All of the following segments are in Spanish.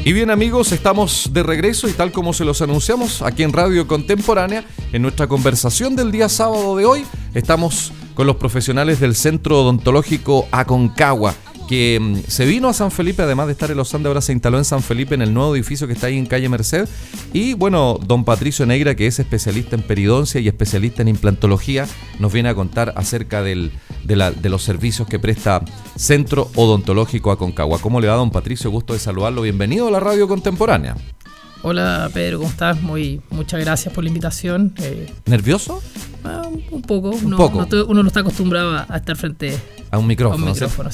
Y bien amigos, estamos de regreso y tal como se los anunciamos aquí en Radio Contemporánea, en nuestra conversación del día sábado de hoy, estamos con los profesionales del Centro Odontológico Aconcagua, que se vino a San Felipe, además de estar en Los Andes, ahora se instaló en San Felipe en el nuevo edificio que está ahí en calle Merced. Y bueno, don Patricio Negra, que es especialista en periodoncia y especialista en implantología, nos viene a contar acerca de los servicios que presta Centro Odontológico Aconcagua. ¿Cómo le va, don Patricio? Gusto de saludarlo. Bienvenido a la Radio Contemporánea. Hola Pedro, ¿cómo estás? Muchas gracias por la invitación. ¿Nervioso? Un poco. Uno no está acostumbrado a estar frente a un micrófono.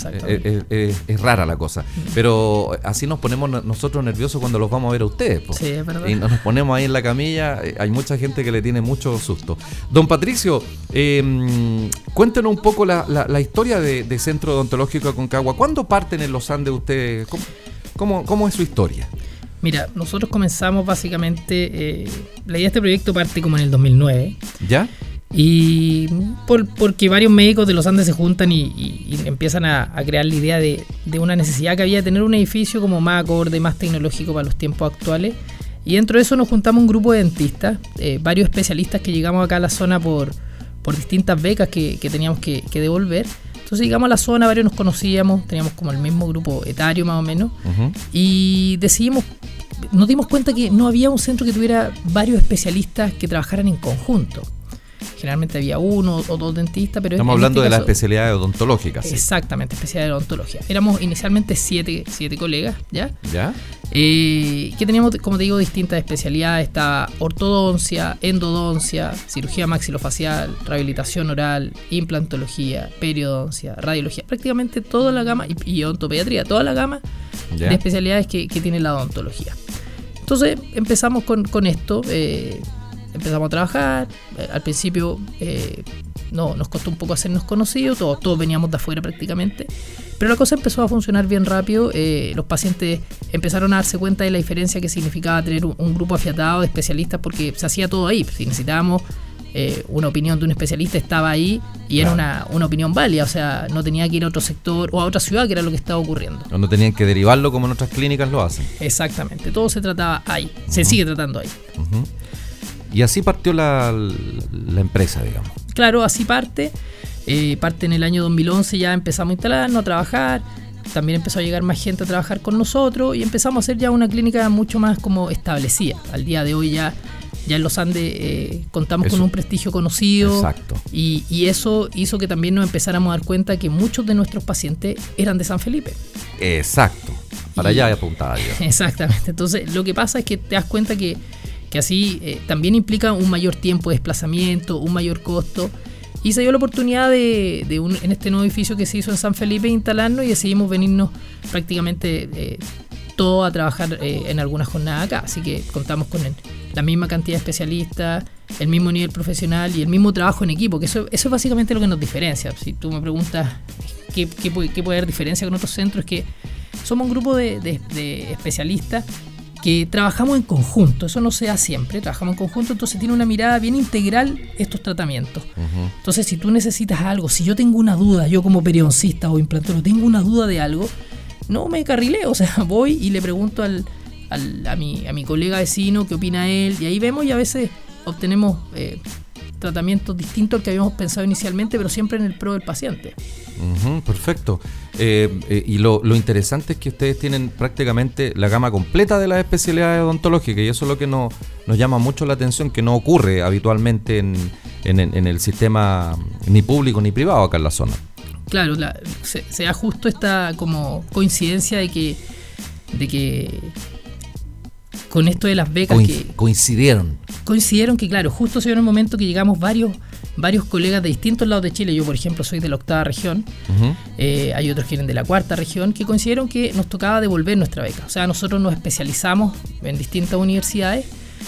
Es rara la cosa. Pero así nos ponemos nosotros nerviosos cuando los vamos a ver a ustedes. Sí, es verdad. Y nos ponemos ahí en la camilla. Hay mucha gente que le tiene mucho susto. Don Patricio, cuéntenos un poco la historia de Centro Odontológico Aconcagua. ¿Cuándo parten en Los Andes ustedes? ¿Cómo es su historia? Mira, nosotros comenzamos básicamente, la idea de este proyecto parte como en el 2009. ¿Ya? Y porque varios médicos de Los Andes se juntan y empiezan a crear la idea de una necesidad que había de tener un edificio como más acorde, más tecnológico para los tiempos actuales. Y dentro de eso nos juntamos un grupo de dentistas, varios especialistas que llegamos acá a la zona por distintas becas que teníamos que devolver. Entonces llegamos a la zona, varios nos conocíamos, teníamos como el mismo grupo etario más o menos, y nos dimos cuenta que no había un centro que tuviera varios especialistas que trabajaran en conjunto. Generalmente había uno o dos dentistas, pero estamos hablando de la especialidad odontológica. ¿Sí? Exactamente, especialidad de odontología. Éramos inicialmente siete colegas, ¿ya? Que teníamos, como te digo, distintas especialidades. Estaba ortodoncia, endodoncia, cirugía maxilofacial, rehabilitación oral, implantología, periodoncia, radiología, prácticamente toda la gama, y odontopediatría, toda la gama de especialidades que tiene la odontología. Entonces empezamos con esto. Empezamos a trabajar, al principio nos costó un poco hacernos conocidos, todos veníamos de afuera prácticamente, pero la cosa empezó a funcionar bien rápido. Los pacientes empezaron a darse cuenta de la diferencia que significaba tener un grupo afiatado de especialistas, porque se hacía todo ahí. Si necesitábamos una opinión de un especialista, estaba ahí y era una opinión válida, o sea, no tenía que ir a otro sector o a otra ciudad, que era lo que estaba ocurriendo. No tenían que derivarlo como en otras clínicas lo hacen. Exactamente, todo se trataba ahí, se sigue tratando ahí. Y así partió la empresa, digamos. Claro, así parte en el año 2011, ya empezamos a instalarnos, a trabajar. También empezó a llegar más gente a trabajar con nosotros y empezamos a hacer ya una clínica mucho más como establecida. Al día de hoy ya en Los Andes contamos con un prestigio conocido. Exacto. Y eso hizo que también nos empezáramos a dar cuenta que muchos de nuestros pacientes eran de San Felipe. Exacto. Para allá apuntaba yo. Exactamente. Entonces lo que pasa es que te das cuenta que así también implica un mayor tiempo de desplazamiento, un mayor costo, y se dio la oportunidad en este nuevo edificio que se hizo en San Felipe instalarnos, y decidimos venirnos prácticamente todos a trabajar en alguna jornada acá. Así que contamos con la misma cantidad de especialistas, el mismo nivel profesional y el mismo trabajo en equipo, que eso es básicamente lo que nos diferencia. Si tú me preguntas qué puede haber diferencia con otros centros, es que somos un grupo de especialistas que trabajamos en conjunto. Eso no se da siempre, trabajamos en conjunto, entonces tiene una mirada bien integral estos tratamientos. Entonces, si tú necesitas algo, si yo tengo una duda, yo como periodoncista o implantólogo tengo una duda de algo, no me carrileo, o sea, voy y le pregunto a mi colega vecino qué opina él, y ahí vemos, y a veces obtenemos tratamientos distintos al que habíamos pensado inicialmente, pero siempre en el pro del paciente. Perfecto. Y lo interesante es que ustedes tienen prácticamente la gama completa de las especialidades odontológicas, y eso es lo que nos llama mucho la atención, que no ocurre habitualmente en el sistema ni público ni privado acá en la zona. Claro, se da justo esta como coincidencia de que con esto de las becas coincidieron que, claro, justo se dio en el momento que llegamos varios colegas de distintos lados de Chile. Yo, por ejemplo, soy de la 8ª región. Hay otros que vienen de la 4ª región, que coincidieron que nos tocaba devolver nuestra beca. O sea, nosotros nos especializamos en distintas universidades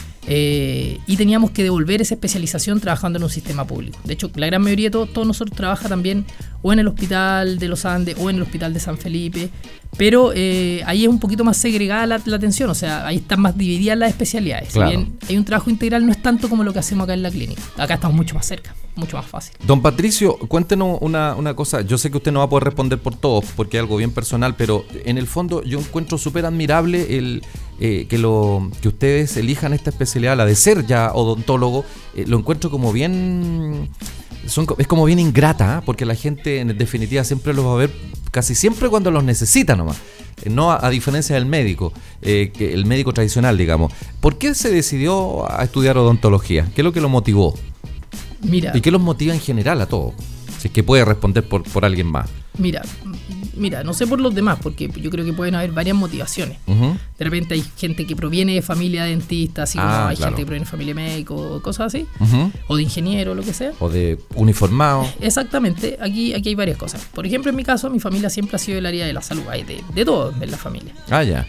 y teníamos que devolver esa especialización trabajando en un sistema público. De hecho, la gran mayoría de todos nosotros trabaja también o en el Hospital de Los Andes o en el Hospital de San Felipe, pero ahí es un poquito más segregada la atención, o sea, ahí están más divididas las especialidades. Claro. Si bien hay un trabajo integral, no es tanto como lo que hacemos acá en la clínica. Acá estamos mucho más cerca. mucho más fácil. Don Patricio, cuéntenos una cosa. Yo sé que usted no va a poder responder por todos porque es algo bien personal, pero en el fondo yo encuentro súper admirable que ustedes elijan esta especialidad, la de ser ya odontólogo. Lo encuentro como bien... es como bien ingrata, ¿eh? Porque la gente en definitiva siempre los va a ver casi siempre cuando los necesita nomás. No a diferencia del médico, que el médico tradicional, digamos. ¿Por qué se decidió a estudiar odontología? ¿Qué es lo que lo motivó? Mira, ¿Y qué los motiva en general a todos? Si es que puede responder por alguien más. Mira, no sé por los demás, porque yo creo que pueden haber varias motivaciones. Uh-huh. De repente hay gente que proviene de familia dentista, así como hay gente que proviene de familia médico, cosas así, Uh-huh. o de ingeniero, lo que sea. O de uniformado. Exactamente, aquí hay varias cosas. Por ejemplo, en mi caso, mi familia siempre ha sido del área de la salud, hay de todo en la familia. Ah, ya.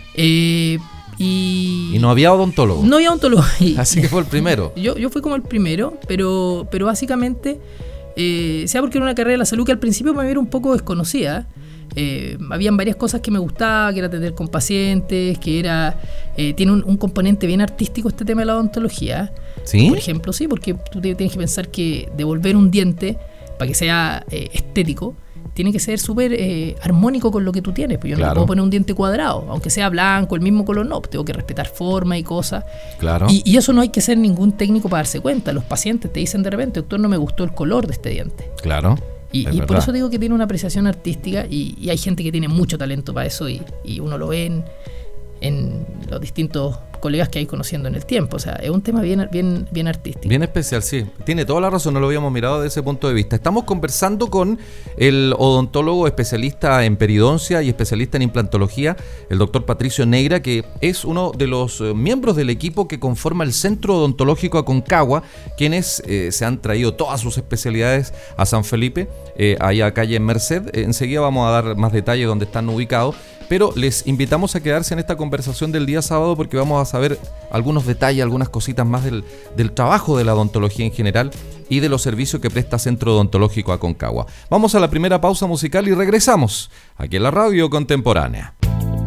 Y no había odontólogo. No había odontólogo. Así que fue el primero. Yo fui como el primero, pero básicamente, sea porque era una carrera de la salud que al principio me era un poco desconocida. Habían varias cosas que me gustaba, que era atender con pacientes, que era tiene un componente bien artístico este tema de la odontología. ¿Sí? Por ejemplo, sí, porque tú tienes que pensar que devolver un diente para que sea estético tiene que ser súper armónico con lo que tú tienes. Pues yo no puedo poner un diente cuadrado, aunque sea blanco, el mismo color, no, tengo que respetar forma y cosas. Claro. Y eso no hay que ser ningún técnico para darse cuenta. Los pacientes te dicen de repente, doctor, no me gustó el color de este diente. Claro. Y por eso digo que tiene una apreciación artística y hay gente que tiene mucho talento para eso y uno lo ve en los distintos colegas que hay conociendo en el tiempo. O sea, es un tema bien artístico. Bien especial, sí. Tiene toda la razón, no lo habíamos mirado desde ese punto de vista. Estamos conversando con el odontólogo especialista en periodoncia y especialista en implantología, el doctor Patricio Neira, que es uno de los miembros del equipo que conforma el Centro Odontológico Aconcagua, quienes se han traído todas sus especialidades a San Felipe, allá calle en Merced. Enseguida vamos a dar más detalles donde están ubicados, pero les invitamos a quedarse en esta conversación del día sábado porque vamos a saber algunos detalles, algunas cositas más del trabajo de la odontología en general y de los servicios que presta Centro Odontológico Aconcagua. Vamos a la primera pausa musical y regresamos aquí en la Radio Contemporánea.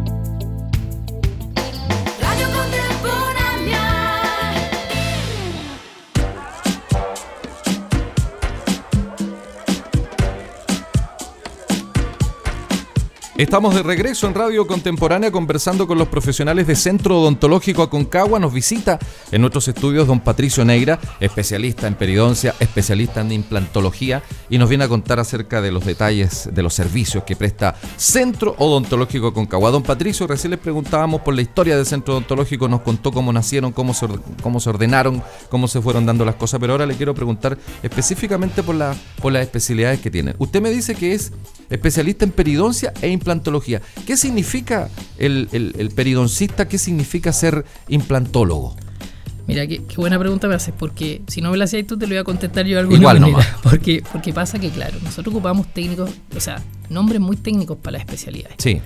Estamos de regreso en Radio Contemporánea conversando con los profesionales de Centro Odontológico Aconcagua. Nos visita en nuestros estudios don Patricio Neira, especialista en periodoncia, especialista en implantología, y nos viene a contar acerca de los detalles de los servicios que presta Centro Odontológico Aconcagua. Don Patricio, recién les preguntábamos por la historia del Centro Odontológico, nos contó cómo nacieron, cómo se ordenaron, cómo se fueron dando las cosas, pero ahora le quiero preguntar específicamente por las especialidades que tienen. Usted me dice que es especialista en periodoncia e implantología. ¿Qué significa el periodoncista? ¿Qué significa ser implantólogo? Mira, qué buena pregunta me haces, porque si no me la hacías tú te lo voy a contestar yo de alguna Igual manera. Nomás. Porque pasa que, claro, nosotros ocupamos técnicos, o sea, nombres muy técnicos para las especialidades. Sí.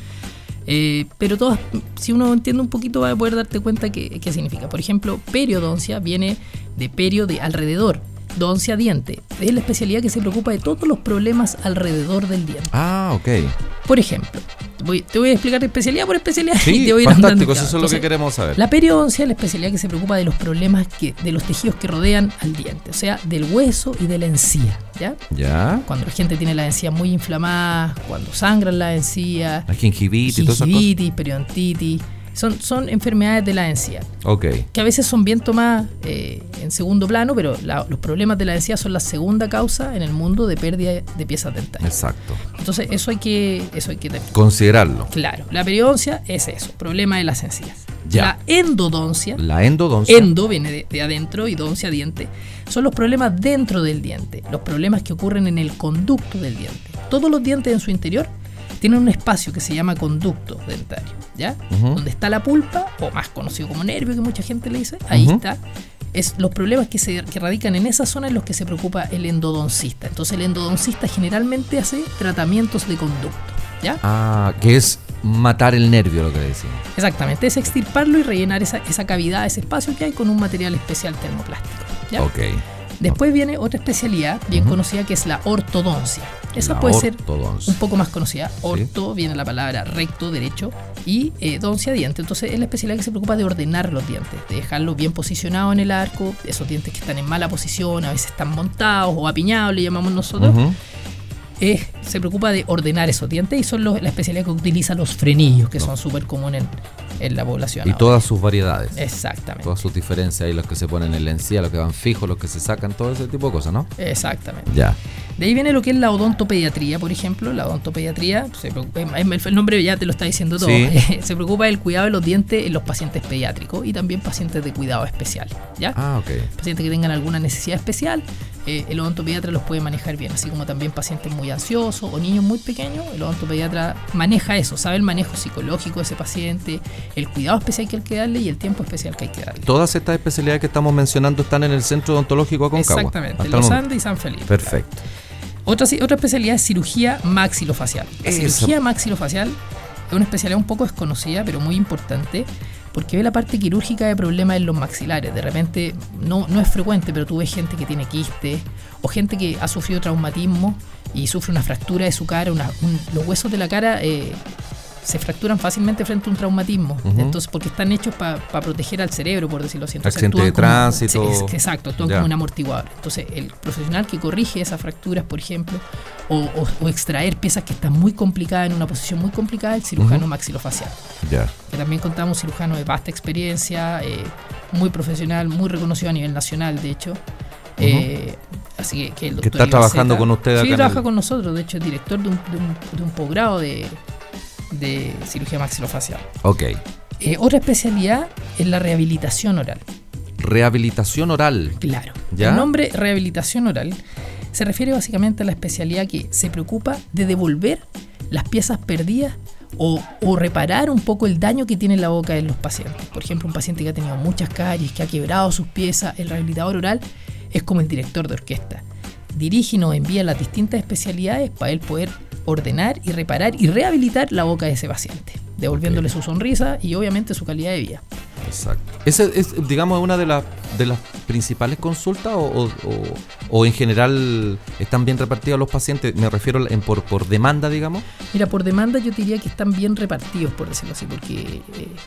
Pero todas, si uno entiende un poquito, va a poder darte cuenta qué significa. Por ejemplo, periodoncia viene de perio, de alrededor. Doncia, diente. Es la especialidad que se preocupa de todos los problemas alrededor del diente. Ah, ok. Por ejemplo, te voy a explicar especialidad por especialidad. Sí, y te voy a ir fantástico, andando. eso es lo que queremos saber. La periodoncia es la especialidad que se preocupa de los problemas de los tejidos que rodean al diente, o sea, del hueso y de la encía, ¿ya? ¿Ya? Cuando la gente tiene la encía muy inflamada, cuando sangran la encía, La gingivitis, todas esas cosas. periodontitis, son enfermedades de la encía. Ok. Que a veces son bien tomadas en segundo plano, pero los problemas de la encía son la segunda causa en el mundo de pérdida de piezas dentarias. Exacto. Entonces eso hay que considerarlo. Claro, la periodoncia es eso, problema de las encías. Ya. La endodoncia. Endo viene de adentro y doncia, diente. Son los problemas dentro del diente, los problemas que ocurren en el conducto del diente. Todos los dientes en su interior tienen un espacio que se llama conducto dentario, ¿ya? Uh-huh. Donde está la pulpa, o más conocido como nervio, que mucha gente le dice, ahí está. Es los problemas que radican en esa zona en los que se preocupa el endodoncista. Entonces el endodoncista generalmente hace tratamientos de conducto, ¿ya? Ah, que es matar el nervio, lo que decimos. Exactamente, es extirparlo y rellenar esa cavidad, ese espacio que hay con un material especial termoplástico, ¿ya? Ok. Después viene otra especialidad bien conocida que es la ortodoncia. Esa puede ser un poco más conocida. Orto viene la palabra recto, derecho, y doncia, diente. Entonces es la especialidad que se preocupa de ordenar los dientes, de dejarlos bien posicionados en el arco, esos dientes que están en mala posición, a veces están montados o apiñados, le llamamos nosotros. Se preocupa de ordenar esos dientes y son la especialidad que utiliza los frenillos, que son súper comunes en la población. Y ahora. Todas sus variedades. Exactamente. Todas sus diferencias, ahí los que se ponen en la encía, los que van fijos, los que se sacan, todo ese tipo de cosas, ¿no? Exactamente. Ya. De ahí viene lo que es la odontopediatría, por ejemplo. La odontopediatría, el nombre ya te lo está diciendo todo. Sí. Se preocupa del cuidado de los dientes en los pacientes pediátricos y también pacientes de cuidado especial, ¿ya? Ok. Pacientes que tengan alguna necesidad especial, el odontopediatra los puede manejar bien, así como también pacientes muy ansiosos o niños muy pequeños. El odontopediatra maneja eso, sabe el manejo psicológico de ese paciente, el cuidado especial que hay que darle y el tiempo especial que hay que darle. Todas estas especialidades que estamos mencionando están en el Centro Odontológico Aconcagua. Exactamente, en Los Andes y San Felipe. Perfecto. Claro. Otra especialidad es cirugía maxilofacial. La cirugía maxilofacial es una especialidad un poco desconocida, pero muy importante, porque ve la parte quirúrgica de problemas en los maxilares. De repente, no es frecuente, pero tú ves gente que tiene quistes o gente que ha sufrido traumatismo y sufre una fractura de su cara, los huesos de la cara se fracturan fácilmente frente a un traumatismo. Entonces, porque están hechos para proteger al cerebro, por decirlo así. Entonces, accidente de tránsito. Exacto, actúan como un amortiguador. Entonces, el profesional que corrige esas fracturas, por ejemplo, o extraer piezas que están muy complicadas en una posición muy complicada, el cirujano maxilofacial. Que también contamos un cirujano de vasta experiencia, muy profesional, muy reconocido a nivel nacional, de hecho. Así que el doctor que está trabajando con usted acá. Sí, trabaja con nosotros. De hecho, es director de un posgrado de cirugía maxilofacial. Ok. Otra especialidad es la rehabilitación oral. Rehabilitación oral. Claro. ¿Ya? El nombre rehabilitación oral se refiere básicamente a la especialidad que se preocupa de devolver las piezas perdidas o reparar un poco el daño que tiene la boca de los pacientes. Por ejemplo, un paciente que ha tenido muchas caries, que ha quebrado sus piezas, el rehabilitador oral es como el director de orquesta. Dirige y nos envía las distintas especialidades para él poder ordenar y reparar y rehabilitar la boca de ese paciente, devolviéndole su sonrisa y obviamente su calidad de vida. Exacto. ¿Esa es, digamos, una de las principales consultas o en general están bien repartidos los pacientes? Me refiero por demanda, digamos. Mira, por demanda yo diría que están bien repartidos, por decirlo así, porque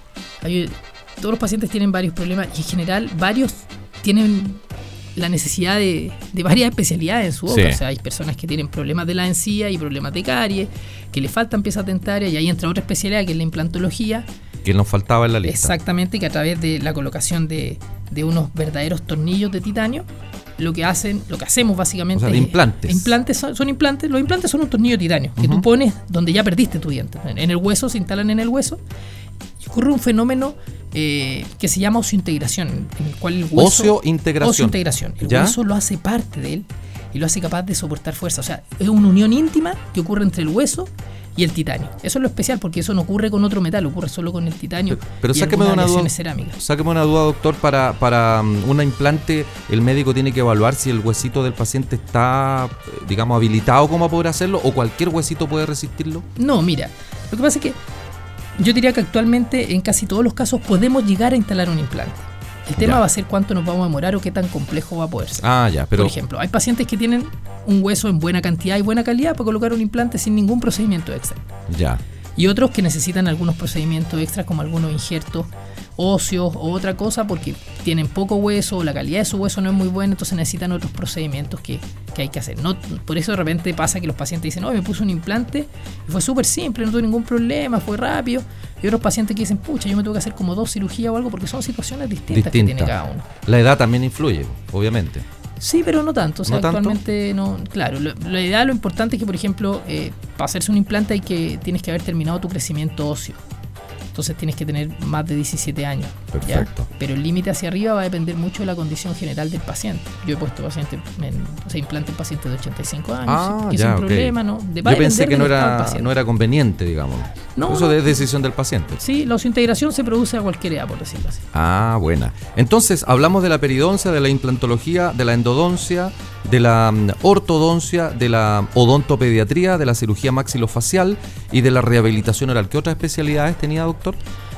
todos los pacientes tienen varios problemas y en general varios tienen la necesidad de varias especialidades en su boca. Sí. O sea, hay personas que tienen problemas de la encía y problemas de caries, que le faltan piezas dentarias, y ahí entra otra especialidad que es la implantología. Que nos faltaba en la lista. Exactamente, que a través de la colocación de unos verdaderos tornillos de titanio, lo que hacemos básicamente, o sea, implantes. Son implantes. Los implantes son un tornillo de titanio que tú pones donde ya perdiste tu diente. En el hueso, se instalan en el hueso. Y ocurre un fenómeno que se llama osiointegración, en el cual el hueso... Osiointegración. El hueso lo hace parte de él y lo hace capaz de soportar fuerza. O sea, es una unión íntima que ocurre entre el hueso y el titanio. Eso es lo especial, porque eso no ocurre con otro metal, ocurre solo con el titanio. Pero y sáqueme una duda, cerámicas. Sáqueme una duda, doctor, para una implante, el médico tiene que evaluar si el huesito del paciente está, digamos, habilitado como a poder hacerlo, o cualquier huesito puede resistirlo. No, mira, lo que pasa es que yo diría que actualmente en casi todos los casos podemos llegar a instalar un implante. El tema va a ser cuánto nos vamos a demorar o qué tan complejo va a poder ser. Pero... Por ejemplo, hay pacientes que tienen un hueso en buena cantidad y buena calidad para colocar un implante sin ningún procedimiento extra. Y otros que necesitan algunos procedimientos extras, como algunos injertos óseos o otra cosa, porque tienen poco hueso o la calidad de su hueso no es muy buena, entonces necesitan otros procedimientos que hay que hacer. Por eso de repente pasa que los pacientes dicen, me puse un implante y fue súper simple, no tuve ningún problema, fue rápido. Y otros pacientes que dicen, pucha, yo me tuve que hacer como 2 cirugías o algo, porque son situaciones distintas que tiene cada uno. La edad también influye, obviamente. Sí, pero no tanto. O sea, ¿No actualmente tanto? No. Claro, la idea, lo importante es que, por ejemplo, para hacerse un implante tienes que haber terminado tu crecimiento óseo. Entonces tienes que tener más de 17 años. Perfecto. ¿Ya? Pero el límite hacia arriba va a depender mucho de la condición general del paciente. Yo he puesto implante en pacientes de 85 años, sin problema, ¿no? Yo pensé que no era conveniente, digamos. No, eso es decisión del paciente. Sí, la osiointegración se produce a cualquier edad, por decirlo así. Buena. Entonces, hablamos de la periodoncia, de la implantología, de la endodoncia, de la ortodoncia, de la odontopediatría, de la cirugía maxilofacial y de la rehabilitación oral. ¿Qué otras especialidades tenía, doctor?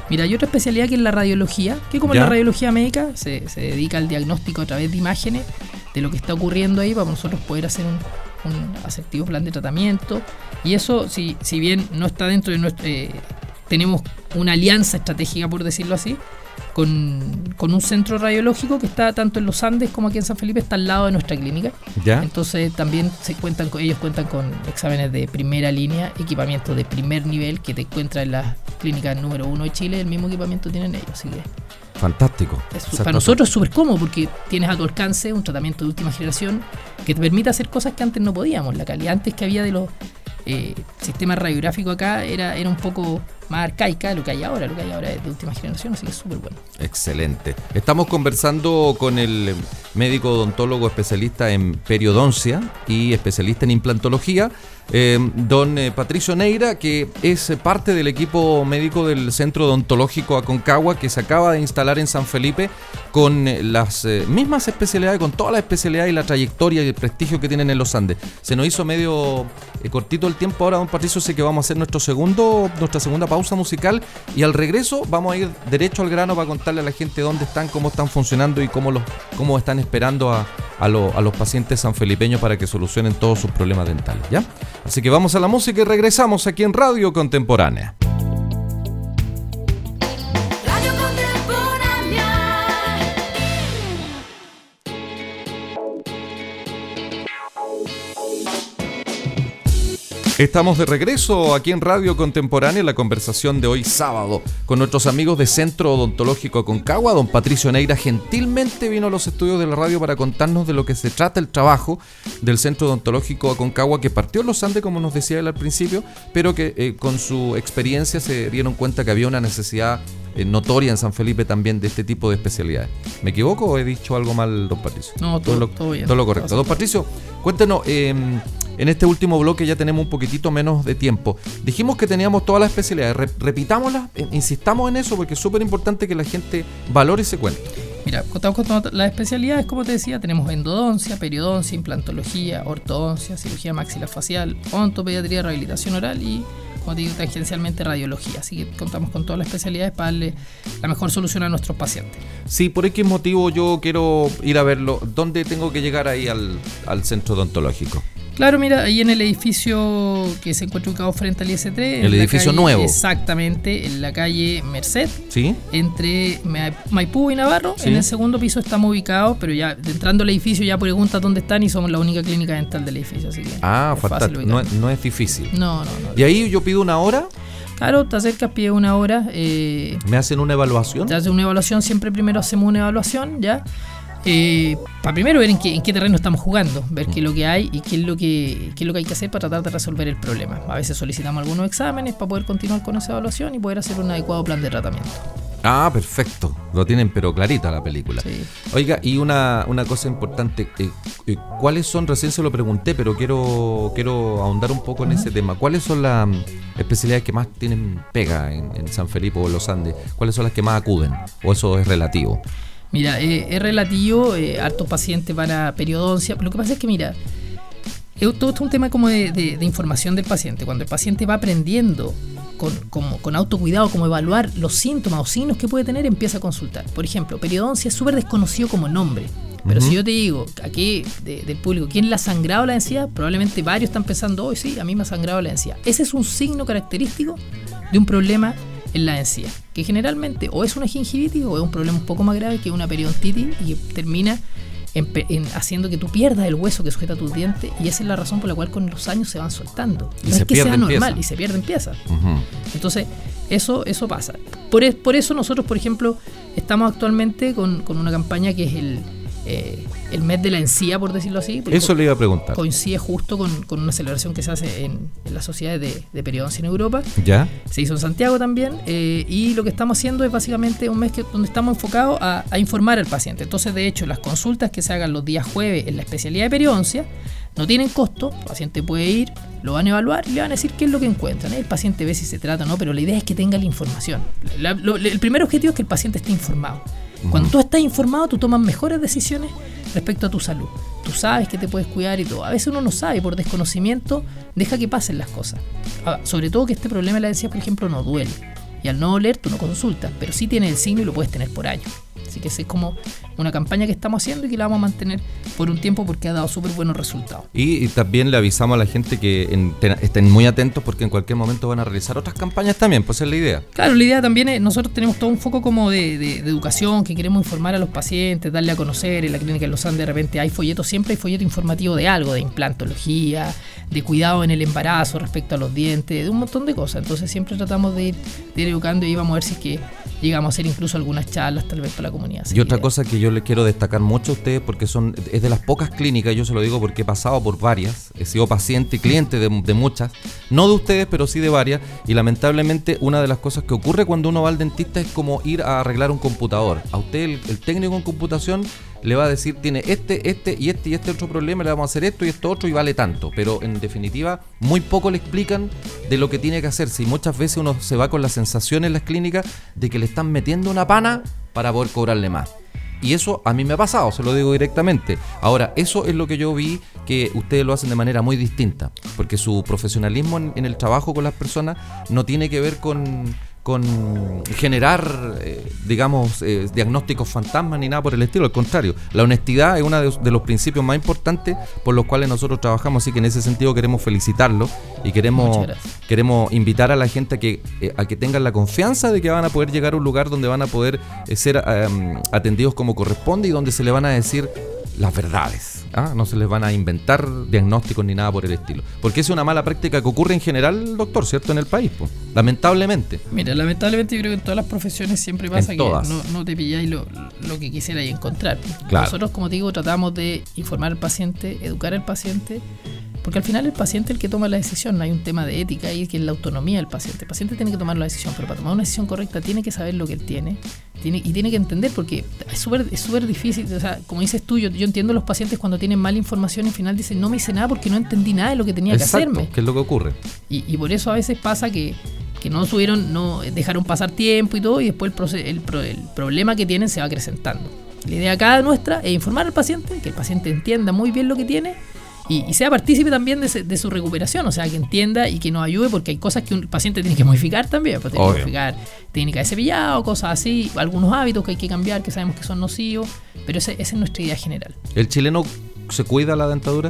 Mira, hay otra especialidad que es la radiología, que como en la radiología médica se dedica al diagnóstico a través de imágenes de lo que está ocurriendo ahí para nosotros poder hacer un asertivo plan de tratamiento. Y eso, si bien no está dentro de nuestro... tenemos una alianza estratégica, por decirlo así, con un centro radiológico que está tanto en los Andes como aquí en San Felipe, está al lado de nuestra clínica. ¿Ya? Entonces también ellos cuentan con exámenes de primera línea, equipamiento de primer nivel que te encuentras en las clínicas número 1 de Chile, el mismo equipamiento tienen ellos, así que fantástico. Para nosotros es súper cómodo porque tienes a tu alcance un tratamiento de última generación que te permite hacer cosas que antes no podíamos. La calidad antes que había de los sistemas radiográficos acá era un poco más arcaica de lo que hay ahora. Lo que hay ahora es de última generación, así que es súper bueno. Excelente. Estamos conversando con el médico odontólogo especialista en periodoncia y especialista en implantología, don Patricio Neira, que es parte del equipo médico del Centro Odontológico Aconcagua, que se acaba de instalar en San Felipe con las mismas especialidades, con todas las especialidades y la trayectoria y el prestigio que tienen en los Andes. Se nos hizo medio cortito el tiempo ahora, don Patricio, sé que vamos a hacer nuestra segunda pausa musical y al regreso vamos a ir derecho al grano para contarle a la gente dónde están, cómo están funcionando y cómo están esperando a los pacientes sanfelipeños para que solucionen todos sus problemas dentales, ¿ya? Así que vamos a la música y regresamos aquí en Radio Contemporánea. Radio Contemporánea. Estamos de regreso aquí en Radio Contemporánea, la conversación de hoy sábado con nuestros amigos de Centro Odontológico Aconcagua. Don Patricio Neira gentilmente vino a los estudios de la radio para contarnos de lo que se trata el trabajo del Centro Odontológico Aconcagua, que partió en los Andes, como nos decía él al principio, pero que con su experiencia se dieron cuenta que había una necesidad notoria en San Felipe también de este tipo de especialidades. ¿Me equivoco o he dicho algo mal, don Patricio? No, todo bien. Todo lo correcto. Don Patricio, cuéntenos, en este último bloque ya tenemos un poquitito menos de tiempo. Dijimos que teníamos todas las especialidades. Repitámoslas, insistamos en eso porque es súper importante que la gente valore ese cuento. Mira, contamos con todas las especialidades, como te decía, tenemos endodoncia, periodoncia, implantología, ortodoncia, cirugía maxilofacial, odontopediatría, rehabilitación oral y, como te digo, tangencialmente radiología. Así que contamos con todas las especialidades para darle la mejor solución a nuestros pacientes. Sí, ¿por qué motivo yo quiero ir a verlo? ¿Dónde tengo que llegar ahí al centro odontológico? Claro, mira, ahí en el edificio que se encuentra ubicado frente al IS3. El edificio nuevo. Exactamente, en la calle Merced. Sí. Entre Maipú y Navarro. Sí. En el segundo piso estamos ubicados, pero ya entrando al edificio ya preguntas dónde están y somos la única clínica dental del edificio. Así que fantástico. No es difícil. No. ¿Y ahí yo pido una hora? Claro, te acercas, pides una hora. ¿Me hacen una evaluación? Te hacen una evaluación, siempre primero hacemos una evaluación, ¿ya? Para primero ver en qué terreno estamos jugando, ver qué es lo que hay y qué es lo que hay que hacer para tratar de resolver el problema. A veces solicitamos algunos exámenes para poder continuar con esa evaluación y poder hacer un adecuado plan de tratamiento. Ah, perfecto. Lo tienen pero clarita la película. Sí. Oiga, y una cosa importante, ¿cuáles son? Recién se lo pregunté, pero quiero ahondar un poco en ese tema. ¿Cuáles son las especialidades que más tienen pega en San Felipe o en los Andes? ¿Cuáles son las que más acuden? ¿O eso es relativo? Mira, es relativo, hartos pacientes van a periodoncia. Lo que pasa es que, mira, todo es un tema como de información del paciente. Cuando el paciente va aprendiendo con autocuidado, cómo evaluar los síntomas o signos que puede tener, empieza a consultar. Por ejemplo, periodoncia es súper desconocido como nombre. Pero si yo te digo, aquí del público, ¿quién le ha sangrado la encía? Probablemente varios están pensando, hoy sí, a mí me ha sangrado la encía. Ese es un signo característico de un problema en la encía, que generalmente o es una gingivitis o es un problema un poco más grave que una periodontitis y que termina haciendo que tú pierdas el hueso que sujeta tus dientes, y esa es la razón por la cual con los años se van soltando. No es que sea normal y se pierden piezas. Entonces eso pasa. Por eso nosotros, por ejemplo, estamos actualmente con una campaña que es el mes de la encía, por decirlo así. Eso le iba a preguntar. Coincide justo con una celebración que se hace en las sociedades de periodoncia en Europa. ¿Ya? Se hizo en Santiago también. Y lo que estamos haciendo es básicamente un mes donde estamos enfocados a informar al paciente. Entonces, de hecho, las consultas que se hagan los días jueves en la especialidad de periodoncia no tienen costo. El paciente puede ir, lo van a evaluar y le van a decir qué es lo que encuentran. El paciente ve si se trata o no, pero la idea es que tenga la información. El primer objetivo es que el paciente esté informado. Cuando tú estás informado, tú tomas mejores decisiones respecto a tu salud. Tú sabes que te puedes cuidar y todo. A veces uno no sabe, por desconocimiento, deja que pasen las cosas. Sobre todo que este problema de la encía, por ejemplo, no duele. Y al no doler, tú no consultas, pero sí tienes el signo y lo puedes tener por años. Así que esa es como una campaña que estamos haciendo y que la vamos a mantener por un tiempo porque ha dado súper buenos resultados. Y también le avisamos a la gente que estén muy atentos porque en cualquier momento van a realizar otras campañas también, pues es la idea. Claro, la idea también es, nosotros tenemos todo un foco como de educación, que queremos informar a los pacientes, darle a conocer. En la clínica de Los Andes de repente hay folletos, siempre hay folleto informativo de algo, de implantología, de cuidado en el embarazo respecto a los dientes, de un montón de cosas. Entonces siempre tratamos de ir educando y vamos a ver si es que llegamos a hacer incluso algunas charlas tal vez para la comunidad. Y otra cosa que yo les quiero destacar mucho a ustedes, porque es de las pocas clínicas, yo se lo digo porque he pasado por varias, he sido paciente y cliente de muchas, no de ustedes, pero sí de varias, y lamentablemente una de las cosas que ocurre cuando uno va al dentista es como ir a arreglar un computador. A usted el técnico en computación le va a decir, tiene este otro problema, le vamos a hacer esto y esto otro y vale tanto, pero en definitiva muy poco le explican de lo que tiene que hacerse, y muchas veces uno se va con la sensación en las clínicas de que le están metiendo una pana para poder cobrarle más. Y eso a mí me ha pasado, se lo digo directamente. Ahora, eso es lo que yo vi que ustedes lo hacen de manera muy distinta, porque su profesionalismo en el trabajo con las personas no tiene que ver con generar, diagnósticos fantasmas ni nada por el estilo. Al contrario, la honestidad es uno de los principios más importantes por los cuales nosotros trabajamos, así que en ese sentido queremos felicitarlo y queremos invitar a la gente a que tengan la confianza de que van a poder llegar a un lugar donde van a poder ser atendidos como corresponde y donde se le van a decir las verdades. No se les van a inventar diagnósticos ni nada por el estilo, porque es una mala práctica que ocurre en general, doctor, ¿cierto? En el país, pues, lamentablemente. Mira, lamentablemente yo creo que en todas las profesiones siempre pasa que no te pilláis lo que quisierais encontrar. Claro. Nosotros, como te digo, tratamos de informar al paciente, educar al paciente, porque al final el paciente es el que toma la decisión. No hay un tema de ética ahí, que es la autonomía del paciente. El paciente tiene que tomar la decisión, pero para tomar una decisión correcta tiene que saber lo que él tiene. Y tiene que entender, porque es súper difícil. O sea, como dices tú, yo entiendo a los pacientes cuando tienen mala información y al final dicen, no me hice nada porque no entendí nada de lo que tenía que hacerme. ¿Qué es lo que ocurre? Y por eso a veces pasa que no dejaron pasar tiempo y todo, y después el problema que tienen se va acrecentando. La idea acá nuestra es informar al paciente, que el paciente entienda muy bien lo que tiene y sea partícipe también de su recuperación, o sea, que entienda y que nos ayude, porque hay cosas que un paciente tiene que modificar también, pues tiene que modificar técnica de cepillado, cosas así, algunos hábitos que hay que cambiar, que sabemos que son nocivos, pero esa es nuestra idea general. ¿El chileno se cuida la dentadura?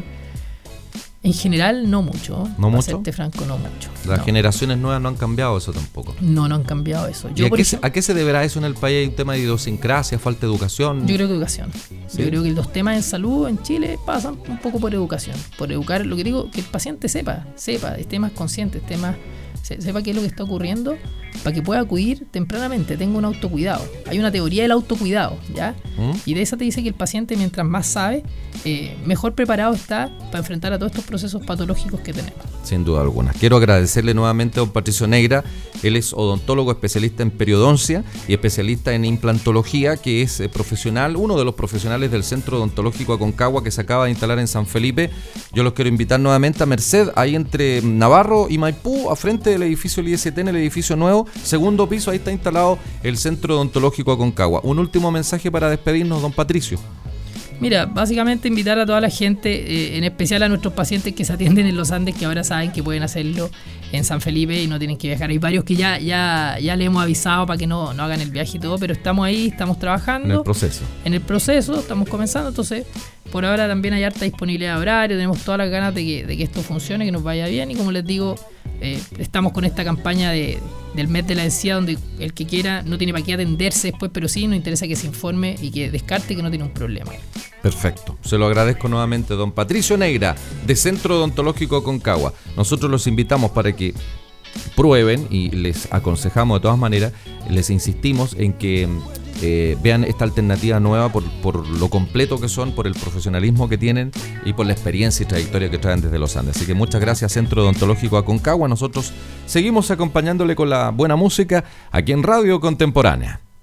En general, no mucho. ¿No mucho? Para serte franco, no mucho. Las generaciones nuevas no han cambiado eso tampoco. No han cambiado eso. ¿A qué se deberá eso en el país? ¿Hay un tema de idiosincrasia, falta de educación? Yo creo que educación. ¿Sí? Yo creo que los temas en salud en Chile pasan un poco por educación. Por educar, lo que digo, que el paciente sepa, esté más consciente, sepa qué es lo que está ocurriendo, para que pueda acudir tempranamente, tenga un autocuidado. Hay una teoría del autocuidado, ¿ya? Y de esa te dice que el paciente, mientras más sabe, mejor preparado está para enfrentar a todos estos procesos patológicos que tenemos. Sin duda alguna. Quiero agradecerle nuevamente a don Patricio Neira. Él es odontólogo, especialista en periodoncia y especialista en implantología, que es profesional, uno de los profesionales del Centro Odontológico Aconcagua, que se acaba de instalar en San Felipe. Yo los quiero invitar nuevamente a Merced, ahí entre Navarro y Maipú, a frente del edificio del IST, en el edificio nuevo, segundo piso, ahí está instalado el Centro Odontológico Aconcagua. Un último mensaje para despedirnos, don Patricio. Mira, básicamente invitar a toda la gente, en especial a nuestros pacientes que se atienden en Los Andes, que ahora saben que pueden hacerlo en San Felipe y no tienen que viajar. Hay varios que ya le hemos avisado para que no hagan el viaje y todo, pero estamos ahí, estamos trabajando. En el proceso, estamos comenzando, entonces por ahora también hay harta disponibilidad de horario, tenemos todas las ganas de que esto funcione, que nos vaya bien, y como les digo, estamos con esta campaña del mes de la encía, donde el que quiera no tiene para qué atenderse después, pero sí nos interesa que se informe y que descarte que no tiene un problema. Perfecto, se lo agradezco nuevamente, don Patricio Neira, de Centro Odontológico Aconcagua. Nosotros los invitamos para que prueben, y les aconsejamos de todas maneras, les insistimos en que vean esta alternativa nueva por lo completo que son, por el profesionalismo que tienen y por la experiencia y trayectoria que traen desde Los Andes. Así que muchas gracias, Centro Odontológico Aconcagua. Nosotros seguimos acompañándole con la buena música aquí en Radio Contemporánea.